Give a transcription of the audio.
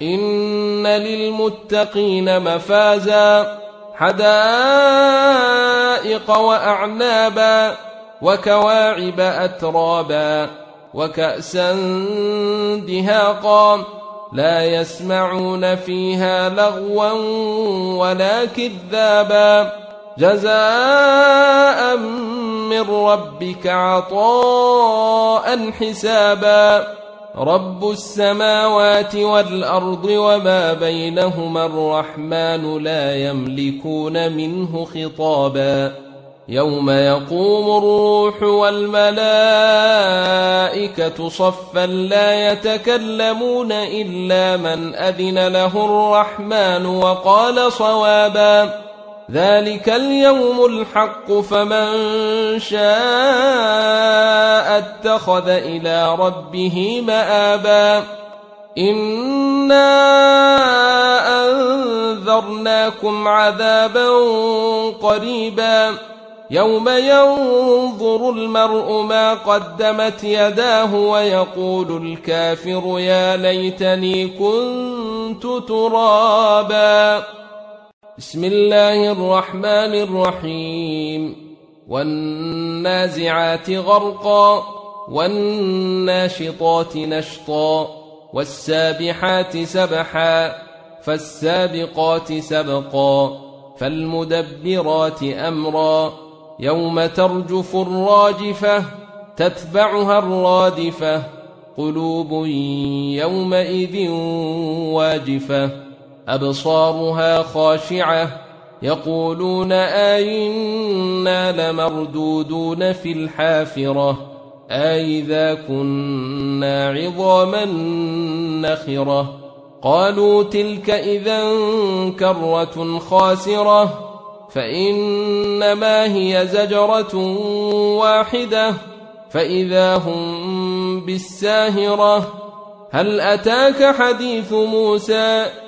إن للمتقين مفازا حدائق وأعنابا وكواعب أترابا وكأسا دهاقا لا يسمعون فيها لغوا ولا كذابا جزاء من ربك عطاء حسابا رب السماوات والأرض وما بينهما الرحمن لا يملكون منه خطابا يوم يقوم الروح والملائكة صفا لا يتكلمون إلا من أذن له الرحمن وقال صوابا ذلك اليوم الحق فمن شاء اتخذ إلى ربه مآبا إنا أنذرناكم عذابا قريبا يوم ينظر المرء ما قدمت يداه ويقول الكافر يا ليتني كنت ترابا بسم الله الرحمن الرحيم والنازعات غرقا والناشطات نشطا والسابحات سبحا فالسابقات سبقا فالمدبرات أمرا يوم ترجف الراجفة تتبعها الرادفة قلوب يومئذ واجفة أبصارها خاشعة يقولون أئنا لمردودون في الحافرة أئذا كنا عظاما نخرة قالوا تلك إذا كرة خاسرة فإنما هي زجرة واحدة فإذا هم بالساهرة هل أتاك حديث موسى